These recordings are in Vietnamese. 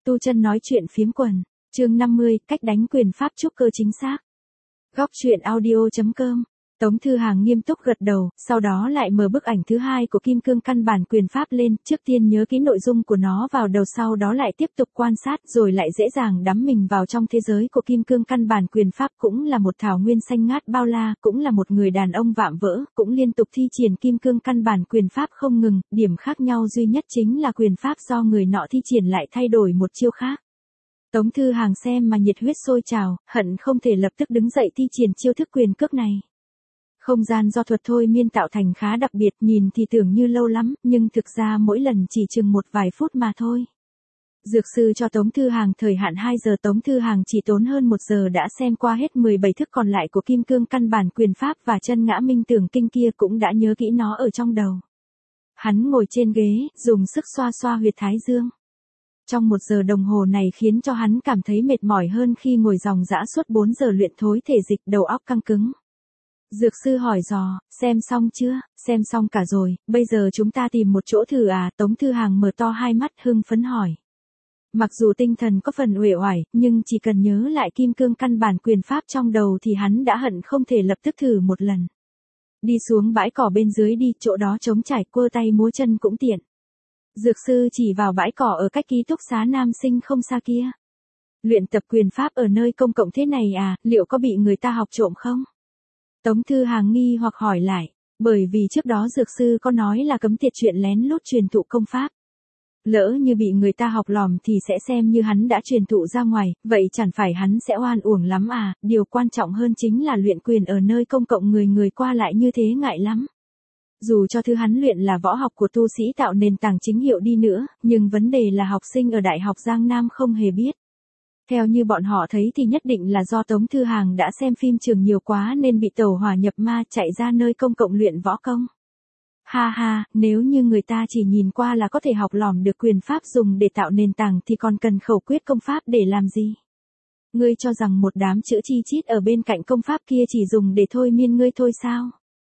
Tu chân nói chuyện phiếm quần, chương 50, cách đánh quyền pháp trúc cơ chính xác. Góc truyện audio.com. Tống Thư Hàng nghiêm túc gật đầu, sau đó lại mở bức ảnh thứ hai của kim cương căn bản quyền pháp lên, trước tiên nhớ kỹ nội dung của nó vào đầu, sau đó lại tiếp tục quan sát, rồi lại dễ dàng đắm mình vào trong thế giới của kim cương căn bản quyền pháp. Cũng là một thảo nguyên xanh ngát bao la, cũng là một người đàn ông vạm vỡ, cũng liên tục thi triển kim cương căn bản quyền pháp không ngừng, điểm khác nhau duy nhất chính là quyền pháp do người nọ thi triển lại thay đổi một chiêu khác. Tống Thư Hàng xem mà nhiệt huyết sôi trào, hận không thể lập tức đứng dậy thi triển chiêu thức quyền cước này. Không gian do thuật thôi miên tạo thành khá đặc biệt, nhìn thì tưởng như lâu lắm, nhưng thực ra mỗi lần chỉ chừng một vài phút mà thôi. Dược sư cho Tống Thư Hàng thời hạn 2 giờ, Tống Thư Hàng chỉ tốn hơn 1 giờ đã xem qua hết 17 thức còn lại của kim cương căn bản quyền pháp, và chân ngã minh tưởng kinh kia cũng đã nhớ kỹ nó ở trong đầu. Hắn ngồi trên ghế, dùng sức xoa xoa huyệt thái dương. Trong 1 giờ đồng hồ này khiến cho hắn cảm thấy mệt mỏi hơn khi ngồi dòng dã suốt 4 giờ luyện thối thể dịch, đầu óc căng cứng. Dược sư hỏi dò, xem xong chưa? Xem xong cả rồi, bây giờ chúng ta tìm một chỗ thử à? Tống Thư Hàng mở to hai mắt hưng phấn hỏi. Mặc dù tinh thần có phần uể oải, nhưng chỉ cần nhớ lại kim cương căn bản quyền pháp trong đầu thì hắn đã hận không thể lập tức thử một lần. Đi xuống bãi cỏ bên dưới đi, chỗ đó trống trải, quơ tay múa chân cũng tiện. Dược sư chỉ vào bãi cỏ ở cách ký túc xá nam sinh không xa kia. Luyện tập quyền pháp ở nơi công cộng thế này à, liệu có bị người ta học trộm không? Tống Thư Hàng nghi hoặc hỏi lại, bởi vì trước đó dược sư có nói là cấm tiệt chuyện lén lút truyền thụ công pháp. Lỡ như bị người ta học lòm thì sẽ xem như hắn đã truyền thụ ra ngoài, vậy chẳng phải hắn sẽ oan uổng lắm à? Điều quan trọng hơn chính là luyện quyền ở nơi công cộng, người qua lại như thế ngại lắm. Dù cho thứ hắn luyện là võ học của tu sĩ tạo nền tảng chính hiệu đi nữa, nhưng vấn đề là học sinh ở Đại học Giang Nam không hề biết. Theo như bọn họ thấy thì nhất định là do Tống Thư Hàng đã xem phim trường nhiều quá nên bị tẩu hỏa nhập ma, chạy ra nơi công cộng luyện võ công. Ha ha, nếu như người ta chỉ nhìn qua là có thể học lỏm được quyền pháp dùng để tạo nền tảng thì còn cần khẩu quyết công pháp để làm gì? Ngươi cho rằng một đám chữ chi chít ở bên cạnh công pháp kia chỉ dùng để thôi miên ngươi thôi sao?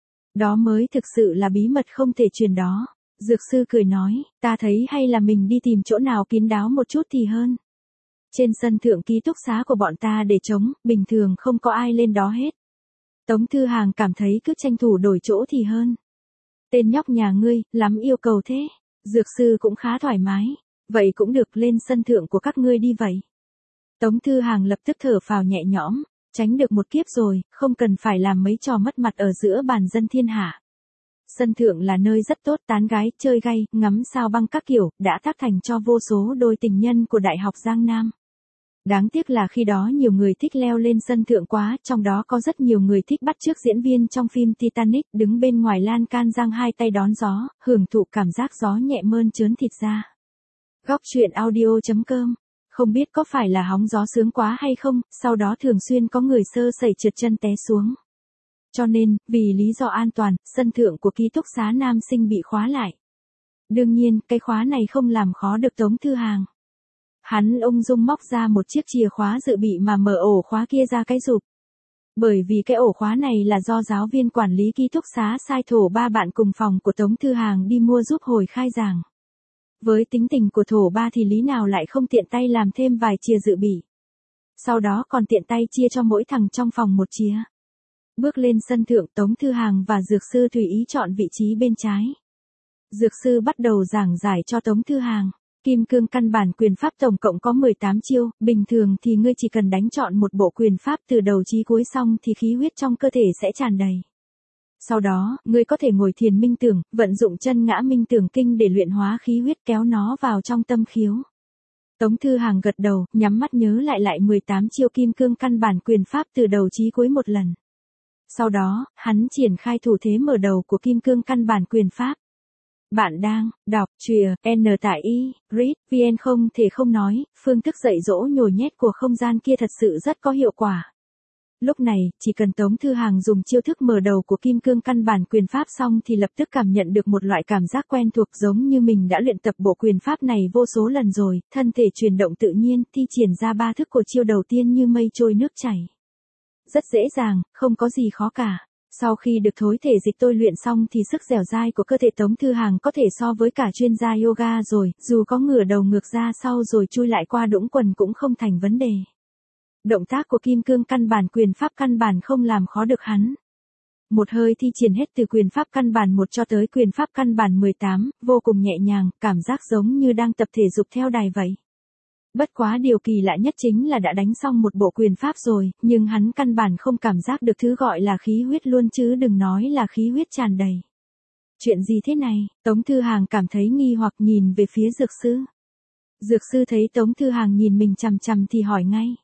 Đó mới thực sự là bí mật không thể truyền đó. Dược sư cười nói, ta thấy hay là mình đi tìm chỗ nào kín đáo một chút thì hơn. Trên sân thượng ký túc xá của bọn ta để trống, bình thường không có ai lên đó hết. Tống Thư Hàng cảm thấy cứ tranh thủ đổi chỗ thì hơn. Tên nhóc nhà ngươi, lắm yêu cầu thế. Dược sư cũng khá thoải mái. Vậy cũng được, lên sân thượng của các ngươi đi vậy. Tống Thư Hàng lập tức thở phào nhẹ nhõm, tránh được một kiếp rồi, không cần phải làm mấy trò mất mặt ở giữa bàn dân thiên hạ. Sân thượng là nơi rất tốt, tán gái, chơi gay, ngắm sao băng các kiểu, đã tác thành cho vô số đôi tình nhân của Đại học Giang Nam. Đáng tiếc là khi đó nhiều người thích leo lên sân thượng quá, trong đó có rất nhiều người thích bắt chước diễn viên trong phim Titanic, đứng bên ngoài lan can giang hai tay đón gió, hưởng thụ cảm giác gió nhẹ mơn trớn thịt da. Góc truyện audio.com. Không biết có phải là hóng gió sướng quá hay không, sau đó thường xuyên có người sơ sẩy trượt chân té xuống. Cho nên, vì lý do an toàn, sân thượng của ký túc xá nam sinh bị khóa lại. Đương nhiên, cái khóa này không làm khó được Tống Thư Hàng. Hắn ung dung móc ra một chiếc chìa khóa dự bị mà mở ổ khóa kia ra cái rụp. Bởi vì cái ổ khóa này là do giáo viên quản lý ký túc xá sai thổ 3 bạn cùng phòng của Tống Thư Hàng đi mua giúp hồi khai giảng. Với tính tình của thổ 3 thì lý nào lại không tiện tay làm thêm vài chìa dự bị. Sau đó còn tiện tay chia cho mỗi thằng trong phòng một chìa. Bước lên sân thượng, Tống Thư Hàng và dược sư tùy ý chọn vị trí bên trái. Dược sư bắt đầu giảng giải cho Tống Thư Hàng. Kim cương căn bản quyền pháp tổng cộng có 18 chiêu, bình thường thì ngươi chỉ cần đánh chọn một bộ quyền pháp từ đầu chí cuối xong thì khí huyết trong cơ thể sẽ tràn đầy. Sau đó, ngươi có thể ngồi thiền minh tưởng, vận dụng chân ngã minh tưởng kinh để luyện hóa khí huyết, kéo nó vào trong tâm khiếu. Tống Thư Hàng gật đầu, nhắm mắt nhớ lại 18 chiêu kim cương căn bản quyền pháp từ đầu chí cuối một lần. Sau đó, hắn triển khai thủ thế mở đầu của kim cương căn bản quyền pháp. Bạn đang đọc truyện N tại Y, Read, VN. Không thể không nói, phương thức dạy dỗ nhồi nhét của không gian kia thật sự rất có hiệu quả. Lúc này, chỉ cần Tống Thư Hàng dùng chiêu thức mở đầu của kim cương căn bản quyền pháp xong thì lập tức cảm nhận được một loại cảm giác quen thuộc, giống như mình đã luyện tập bộ quyền pháp này vô số lần rồi, thân thể chuyển động tự nhiên, thi triển ra 3 thức của chiêu đầu tiên như mây trôi nước chảy. Rất dễ dàng, không có gì khó cả. Sau khi được thối thể dịch tôi luyện xong thì sức dẻo dai của cơ thể Tống Thư Hàng có thể so với cả chuyên gia yoga rồi, dù có ngửa đầu ngược ra sau rồi chui lại qua đũng quần cũng không thành vấn đề. Động tác của kim cương căn bản quyền pháp căn bản không làm khó được hắn. Một hơi thi triển hết từ quyền pháp căn bản 1 cho tới quyền pháp căn bản 18, vô cùng nhẹ nhàng, cảm giác giống như đang tập thể dục theo đài vậy. Bất quá điều kỳ lạ nhất chính là đã đánh xong một bộ quyền pháp rồi, nhưng hắn căn bản không cảm giác được thứ gọi là khí huyết luôn chứ đừng nói là khí huyết tràn đầy. Chuyện gì thế này? Tống Thư Hàng cảm thấy nghi hoặc nhìn về phía dược sư. Dược sư thấy Tống Thư Hàng nhìn mình chằm chằm thì hỏi ngay.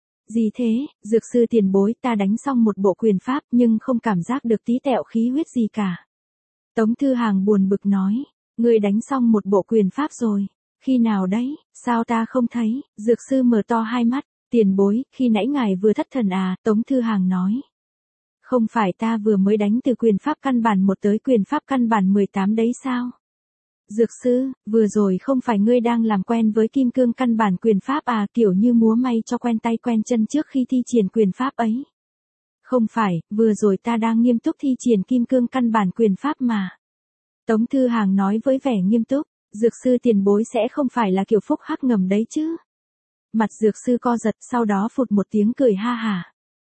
Gì thế, dược sư tiền bối, ta đánh xong một bộ quyền pháp nhưng không cảm giác được tí tẹo khí huyết gì cả. Tống Thư Hàng buồn bực nói, ngươi đánh xong một bộ quyền pháp rồi. Khi nào đấy, sao ta không thấy? Dược sư mở to hai mắt, tiền bối, khi nãy ngài vừa thất thần à, Tống Thư Hàng nói. Không phải ta vừa mới đánh từ quyền pháp căn bản 1 tới quyền pháp căn bản 18 đấy sao? Dược sư, vừa rồi không phải ngươi đang làm quen với kim cương căn bản quyền pháp à, kiểu như múa may cho quen tay quen chân trước khi thi triển quyền pháp ấy. Không phải, vừa rồi ta đang nghiêm túc thi triển kim cương căn bản quyền pháp mà. Tống Thư Hàng nói với vẻ nghiêm túc. Dược sư tiền bối sẽ không phải là kiểu phúc hắc ngầm đấy chứ. Mặt dược sư co giật sau đó phụt một tiếng cười ha hả.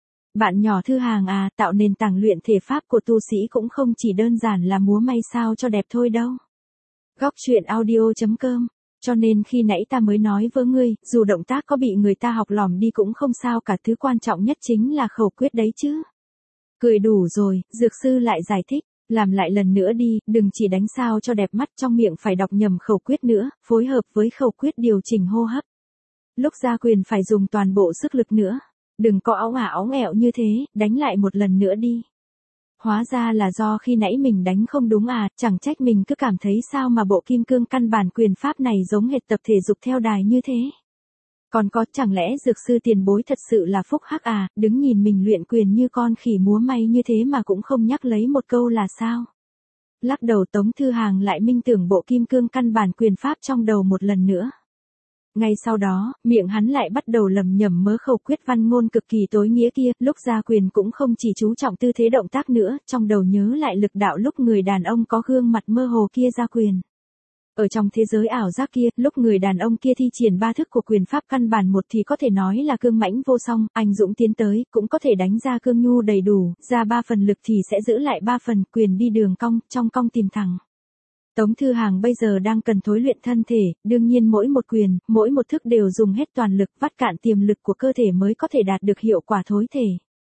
Bạn nhỏ Thư Hàng à, tạo nền tảng luyện thể pháp của tu sĩ cũng không chỉ đơn giản là múa may sao cho đẹp thôi đâu. Góc truyện audio.com. Cho nên khi nãy ta mới nói với ngươi, dù động tác có bị người ta học lỏm đi cũng không sao cả, thứ quan trọng nhất chính là khẩu quyết đấy chứ. Cười đủ rồi, dược sư lại giải thích. Làm lại lần nữa đi, đừng chỉ đánh sao cho đẹp mắt, trong miệng phải đọc nhầm khẩu quyết nữa, phối hợp với khẩu quyết điều chỉnh hô hấp. Lúc ra quyền phải dùng toàn bộ sức lực nữa. Đừng có óng ả óng ẹo như thế, đánh lại một lần nữa đi. Hóa ra là do khi nãy mình đánh không đúng à, chẳng trách mình cứ cảm thấy sao mà bộ kim cương căn bản quyền pháp này giống hệt tập thể dục theo đài như thế. Còn có, chẳng lẽ dược sư tiền bối thật sự là phúc hắc à, đứng nhìn mình luyện quyền như con khỉ múa may như thế mà cũng không nhắc lấy một câu là sao? Lắc đầu Tống Thư Hàng lại minh tưởng bộ kim cương căn bản quyền pháp trong đầu một lần nữa. Ngay sau đó, miệng hắn lại bắt đầu lẩm nhẩm mớ khẩu quyết văn ngôn cực kỳ tối nghĩa kia, lúc ra quyền cũng không chỉ chú trọng tư thế động tác nữa, trong đầu nhớ lại lực đạo lúc người đàn ông có gương mặt mơ hồ kia ra quyền. Ở trong thế giới ảo giác kia, lúc người đàn ông kia thi triển 3 thức của quyền pháp căn bản 1 thì có thể nói là cương mãnh vô song, anh dũng tiến tới, cũng có thể đánh ra cương nhu đầy đủ, ra 3 phần lực thì sẽ giữ lại 3 phần, quyền đi đường cong, trong cong tìm thẳng. Tống Thư Hàng bây giờ đang cần thối luyện thân thể, đương nhiên mỗi một quyền, mỗi một thức đều dùng hết toàn lực, vắt cạn tiềm lực của cơ thể mới có thể đạt được hiệu quả thối thể.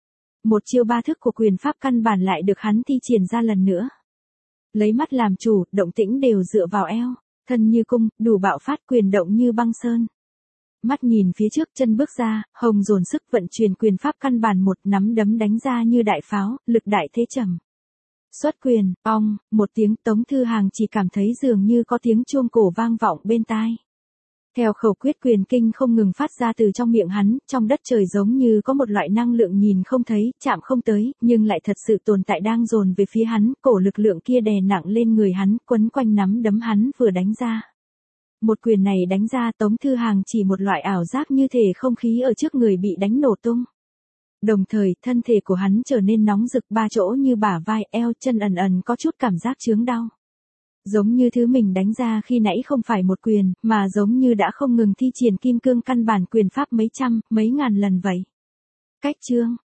Một chiêu 3 thức của quyền pháp căn bản lại được hắn thi triển ra lần nữa. Lấy mắt làm chủ, động tĩnh đều dựa vào eo, thân như cung, đủ bạo phát, quyền động như băng sơn. Mắt nhìn phía trước, chân bước ra, hồng dồn sức vận chuyển quyền pháp căn bản 1, nắm đấm đánh ra như đại pháo, lực đại thế trầm. Xuất quyền, ong, một tiếng, Tống Thư Hàng chỉ cảm thấy dường như có tiếng chuông cổ vang vọng bên tai. Theo khẩu quyết quyền kinh không ngừng phát ra từ trong miệng hắn, trong đất trời giống như có một loại năng lượng nhìn không thấy, chạm không tới, nhưng lại thật sự tồn tại đang dồn về phía hắn, cổ lực lượng kia đè nặng lên người hắn, quấn quanh nắm đấm hắn vừa đánh ra. Một quyền này đánh ra Tống Thư Hàng chỉ một loại ảo giác như thể không khí ở trước người bị đánh nổ tung. Đồng thời, thân thể của hắn trở nên nóng rực 3 chỗ như bả vai, eo, chân ẩn ẩn có chút cảm giác chướng đau. Giống như thứ mình đánh ra khi nãy không phải một quyền, mà giống như đã không ngừng thi triển kim cương căn bản quyền pháp mấy trăm, mấy ngàn lần vậy. Cách chương